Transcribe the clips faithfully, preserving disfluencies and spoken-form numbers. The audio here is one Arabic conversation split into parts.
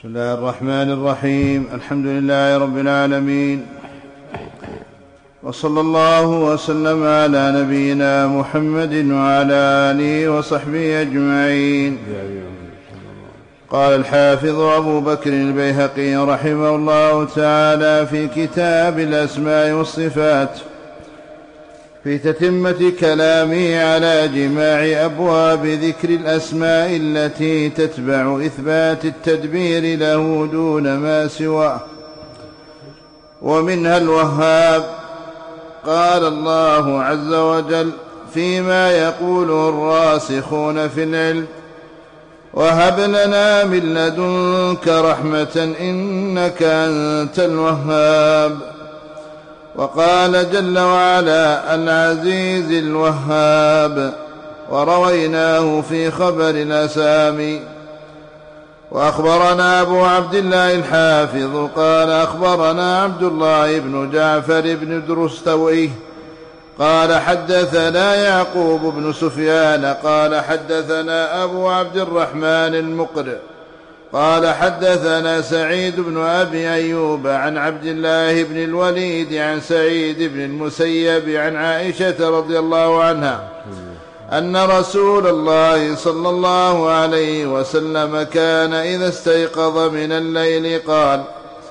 بسم الله الرحمن الرحيم. الحمد لله رب العالمين، وصلى الله وسلم على نبينا محمد وعلى آله وصحبه أجمعين. قال الحافظ أبو بكر البيهقي رحمه الله تعالى في كتاب الأسماء والصفات في تتمة كلامه على جماع أبواب ذكر الأسماء التي تتبع إثبات التدبير له دون ما سواه، ومنها الوهاب. قال الله عز وجل فيما يقوله الراسخون في العلم: وهب لنا من لدنك رحمة إنك أنت الوهاب. وقال جل وعلا: العزيز الوهاب، ورويناه في خبر الأسامي. وأخبرنا أبو عبد الله الحافظ قال أخبرنا عبد الله بن جعفر بن درستويه قال حدثنا يعقوب بن سفيان قال حدثنا أبو عبد الرحمن المقرئ قال حدثنا سعيد بن أبي أيوب عن عبد الله بن الوليد عن سعيد بن المسيب عن عائشة رضي الله عنها أن رسول الله صلى الله عليه وسلم كان إذا استيقظ من الليل قال: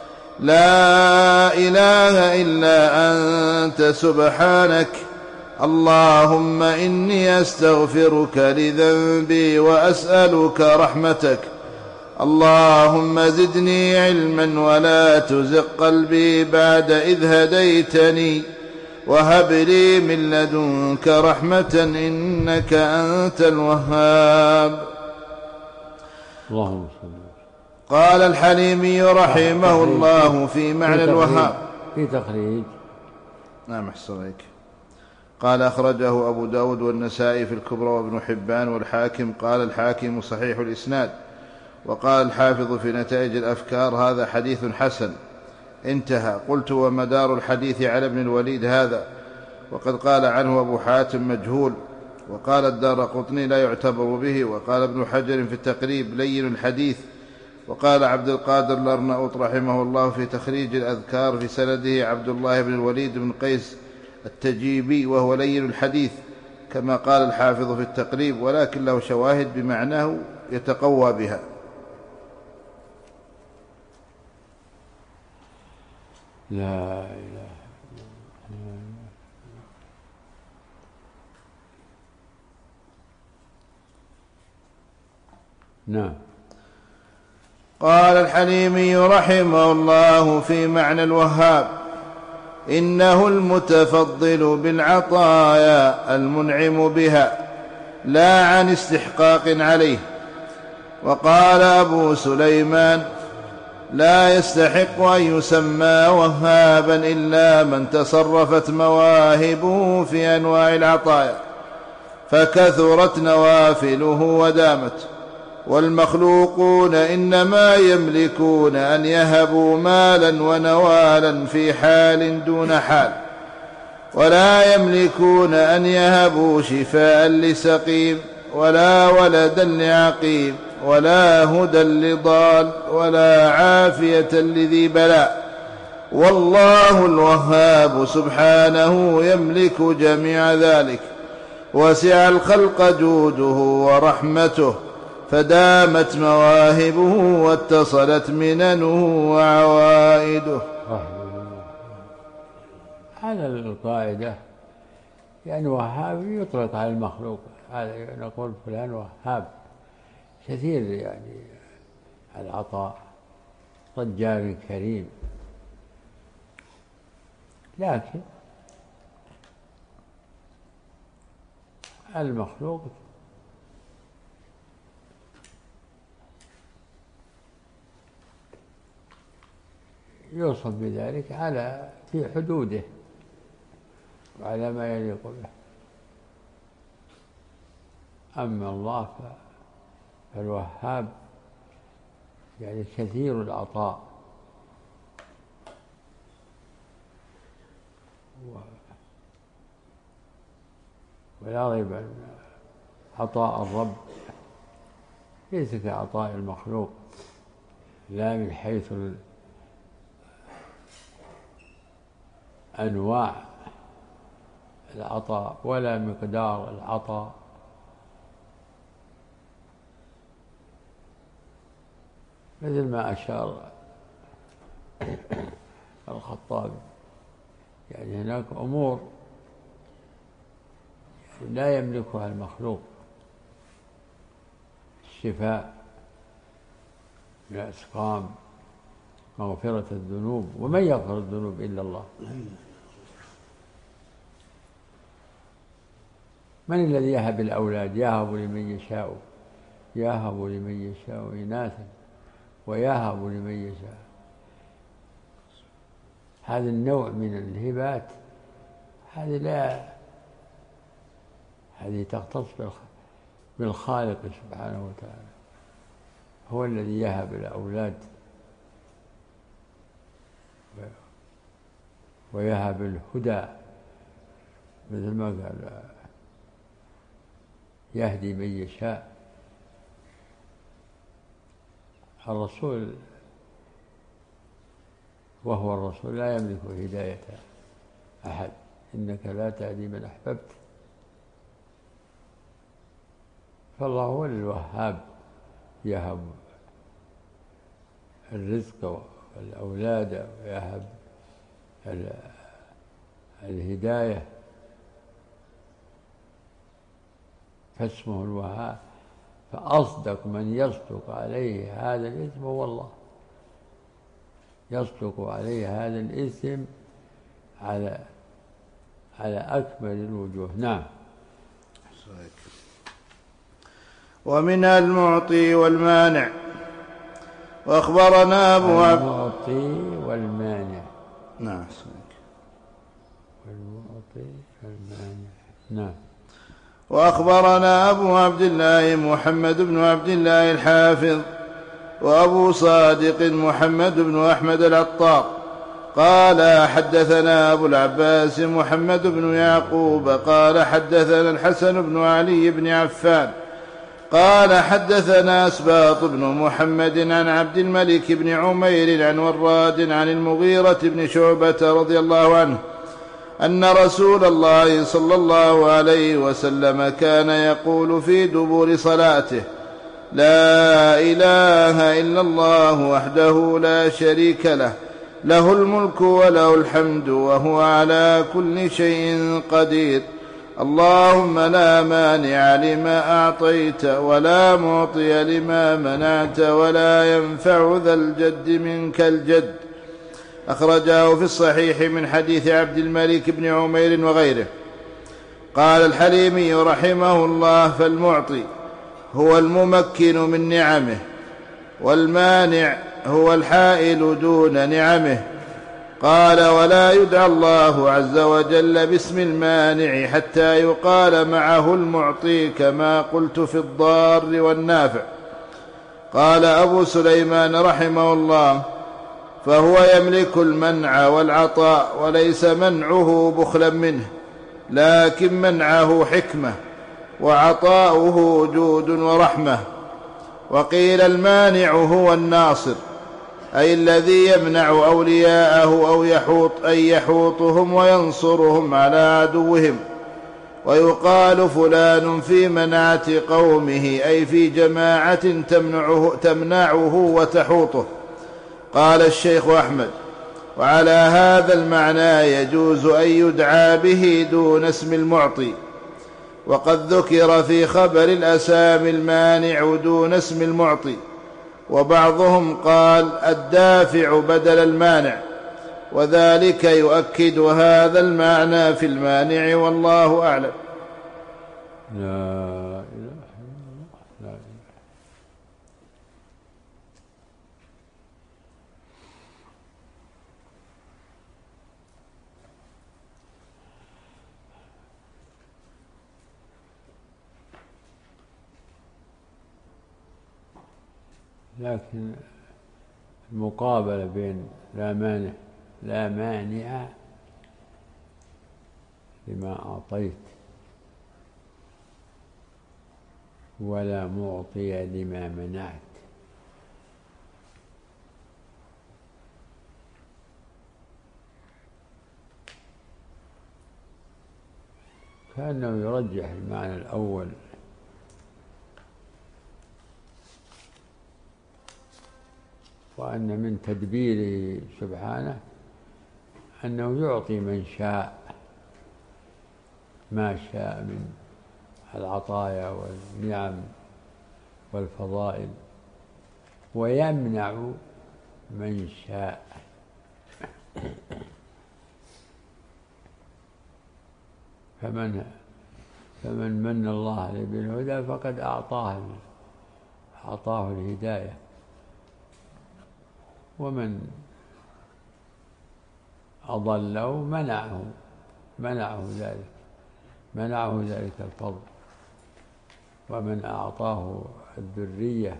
لا إله إلا أنت سبحانك، اللهم إني أستغفرك لذنبي وأسألك رحمتك، اللهم زدني علما ولا تزغ قلبي بعد إذ هديتني، وهب لي من لدنك رحمة إنك أنت الوهاب. اللهم صل. قال الحليمي رحمه الله في معنى الوهاب في تخريج. نعم أحسن. قال أخرجه أبو داود والنسائي في الكبرى وابن حبان والحاكم. قال الحاكم صحيح الإسناد. وقال الحافظ في نتائج الأفكار: هذا حديث حسن. انتهى. قلت: ومدار الحديث على ابن الوليد هذا، وقد قال عنه أبو حاتم مجهول. وقال الدارقطني لا يعتبر به. وقال ابن حجر في التقريب لين الحديث. وقال عبد القادر الأرناؤوط رحمه الله في تخريج الأذكار في سنده عبد الله بن الوليد بن قيس التجيبي وهو لين الحديث كما قال الحافظ في التقريب، ولكن له شواهد بمعناه يتقوى بها. لا إله إلا الله. نعم. قال الحليمي رحمه الله في معنى الوهاب: إنه المتفضل بالعطايا المنعم بها، لا عن استحقاق عليه. وقال أبو سليمان: لا يستحق أن يسمى وهابا إلا من تصرفت مواهبه في أنواع العطايا فكثرت نوافله ودامت. والمخلوقون إنما يملكون أن يهبوا مالا ونوالا في حال دون حال، ولا يملكون أن يهبوا شفاء لسقيم، ولا ولدا لعقيم، ولا هدى لضال، ولا عافية لذي بلاء. والله الوهاب سبحانه يملك جميع ذلك، وسع الخلق جوده ورحمته، فدامت مواهبه واتصلت مننه وعوائده. على القاعدة يعني وهاب يطلق على المخلوق، نقول فلان وهاب كثير يعني العطاء، طجار كريم، لكن المخلوق يوصف بذلك على في حدوده وعلى ما يليق به. أما الله فالوهاب يعني كثير العطاء، ولا ريب أن عطاء الرب ليس كعطاء المخلوق، لا من حيث أنواع العطاء ولا مقدار العطاء، مثل ما أشار الخطابي. يعني هناك أمور يعني لا يملكها المخلوق، الشفاء من الأسقام، مغفرة الذنوب، ومن يغفر الذنوب إلا الله. من الذي يهب الأولاد؟ يهب لمن يشاء، يهب لمن يشاء إناثا ويهب لمن يشاء. هذا النوع من الهبات هذه لا هذه تختص بالخالق سبحانه وتعالى، هو الذي يهب الأولاد ويهب الهدى، مثل ما قال يهدي من يشاء. الرسول وهو الرسول لا يملك هداية أحد، إنك لا تهدي من أحببت، فالله هو الوهاب، يهب الرزق والأولاد ويهب الهداية، فاسمه الوهاب. فأصدق من يصدق عليه هذا الاسم هو الله، يصدق عليه هذا الاسم على على أكمل الوجوه. نعم. ومنها المعطي والمانع. وأخبرنا أبو عبد المعطي والمانع. نعم. والمعطي والمانع. نعم. وأخبرنا أبو عبد الله محمد بن عبد الله الحافظ، وأبو صادق محمد بن أحمد العطار قال حدثنا أبو العباس محمد بن يعقوب قال حدثنا الحسن بن علي بن عفان قال حدثنا أسباط بن محمد عن عبد الملك بن عمير عن وراد عن المغيرة بن شعبة رضي الله عنه أن رسول الله صلى الله عليه وسلم كان يقول في دبر صلاته: لا إله إلا الله وحده لا شريك له، له الملك وله الحمد وهو على كل شيء قدير، اللهم لا مانع لما أعطيت ولا معطي لما منعت ولا ينفع ذا الجد منك الجد. أخرجاه في الصحيح من حديث عبد الملك بن عمير وغيره. قال الحليمي رحمه الله: فالمعطي هو الممكن من نعمه، والمانع هو الحائل دون نعمه. قال: ولا يدعى الله عز وجل باسم المانع حتى يقال معه المعطي، كما قلت في الضار والنافع. قال أبو سليمان رحمه الله: فهو يملك المنع والعطاء، وليس منعه بخلا منه، لكن منعه حكمة، وعطاؤه جود ورحمة. وقيل المانع هو الناصر، أي الذي يمنع أولياءه أو يحوط أي يحوطهم وينصرهم على عدوهم. ويقال فلان في منعة قومه، أي في جماعة تمنعه, تمنعه وتحوطه. قال الشيخ أحمد: وعلى هذا المعنى يجوز أن يدعى به دون اسم المعطي. وقد ذكر في خبر الأسامي المانع دون اسم المعطي، وبعضهم قال الدافع بدل المانع، وذلك يؤكد هذا المعنى في المانع، والله أعلم. لا إله إلا الله. لا إله. لكن المقابلة بين لا مانع لا مانع لما أعطيت ولا معطي لما منعت، كأنه يرجح المعنى الأول، وأن من تدبيره سبحانه أنه يعطي من شاء ما شاء من العطايا والنعم والفضائل، ويمنع من شاء. فمن فمن من الله عليه بالهدى فقد أعطاه أعطاه الهداية، ومن أضله منعه منعه ذلك منعه ذلك الفضل. ومن أعطاه الذرية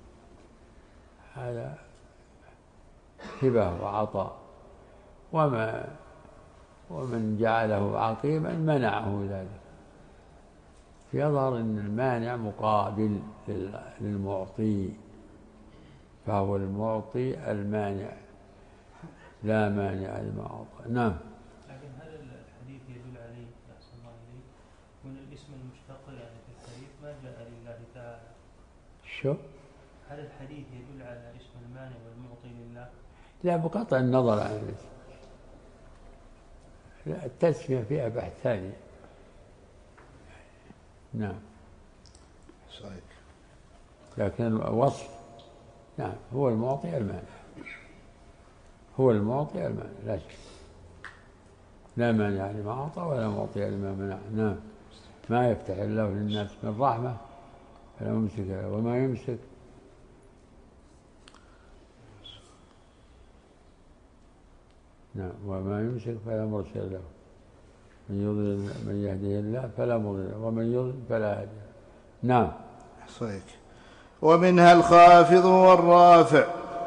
هذا هبة وعطاء، وما ومن جعله عقيما منعه ذلك. يظهر أن المانع مقابل للمعطي، فهو المعطي المانع، لا مانع لما أعطى. نعم. لكن هل الحديث يدل عليه أحسن الله إليك من الاسم المشتق يعني في التعريف ما جاء لله تعالى؟ شو؟ هل الحديث يدل على اسم المانع والمعطي لله؟ لا، بقطع النظر عن الاسم. لا، التسمية فيها بحث ثاني. نعم صحيح. لكن الوصف نعم هو المعطي المانع، هو المعطي المانع، لا شك، لا مانع لما أعطى ولا معطي لما منع. نعم. ما يفتح الله للناس من رحمة فلا ممسك له، وما يمسك نعم وما يمسك فلا مرسل له. من يضلل من يهده الله فلا مضل له، ومن يضلل فلا هادي له. نعم. صحيح. ومنها الخافض والرافع،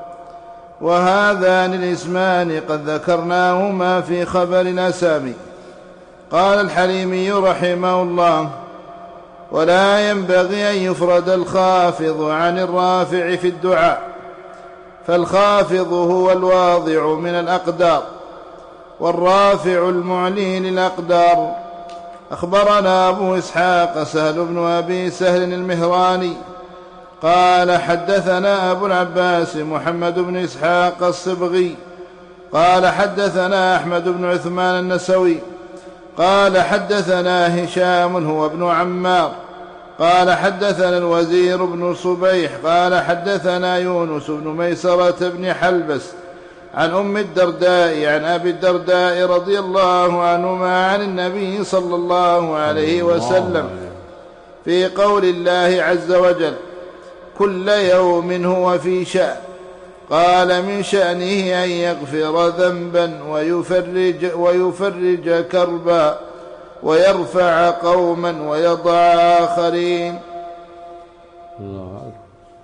وهذان الاسمان قد ذكرناهما في خبر الأسامي. قال الحليمي رحمه الله: ولا ينبغي أن يفرد الخافض عن الرافع في الدعاء، فالخافض هو الواضع من الأقدار، والرافع المعلي للأقدار. أخبرنا أبو إسحاق سهل بن أبي سهل المهراني قال حدثنا أبو العباس محمد بن إسحاق الصبغي قال حدثنا أحمد بن عثمان النسوي قال حدثنا هشام هو ابن عمار قال حدثنا الوزير بن صبيح قال حدثنا يونس بن ميسرة بن حلبس عن أم الدرداء عن أبي الدرداء رضي الله عنهما عن النبي صلى الله عليه وسلم في قول الله عز وجل: كل يوم هو في شأن. قال: من شأنه أن يغفر ذنبا ويفرج, ويفرج كربا ويرفع قوما ويضع آخرين. الله أكبر.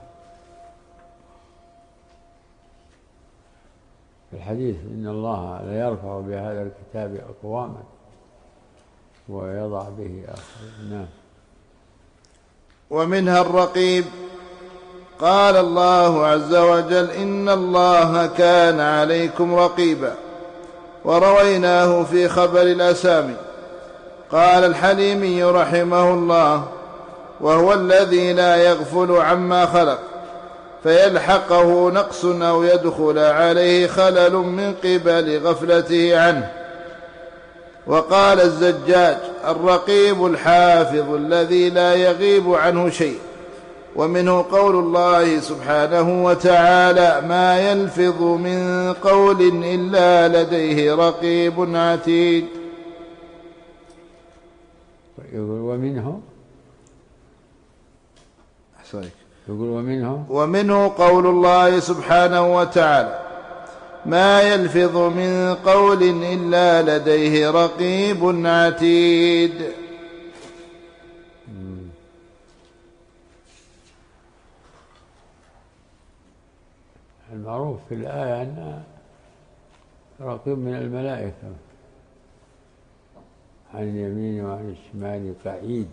في الحديث إن الله لا يرفع بهذا الكتاب أقواما ويضع به آخرين. نعم. ومنها الرقيب. قال الله عز وجل: إن الله كان عليكم رقيبا، ورويناه في خبر الأسامي. قال الحليمي رحمه الله: وهو الذي لا يغفل عما خلق فيلحقه نقص أو يدخل عليه خلل من قبل غفلته عنه. وقال الزجاج: الرقيب الحافظ الذي لا يغيب عنه شيء. ومنه قول الله سبحانه وتعالى: ما يلفظ من قول إلا لديه رقيب عتيد. يقول ومنه يقول ومنه ومنه قول الله سبحانه وتعالى: ما يلفظ من قول إلا لديه رقيب عتيد. المعروف في الآية أن رقيب من الملائكة عن اليمين وعن الشمال قعيد،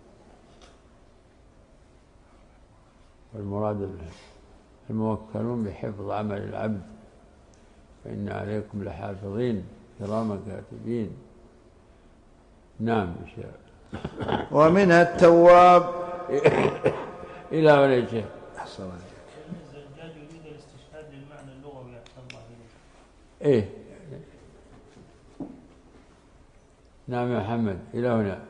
والمراد الموكلون بحفظ عمل العبد، فإن عليكم لحافظين كراما كاتبين نعم يا شيخ. ومنها التواب إلى ولا يا شيخ. أحسن الله. الزجاج يريد الاستشهاد للمعنى اللغوي أحسن الله إليك. إيه نعم يا محمد إلى هنا.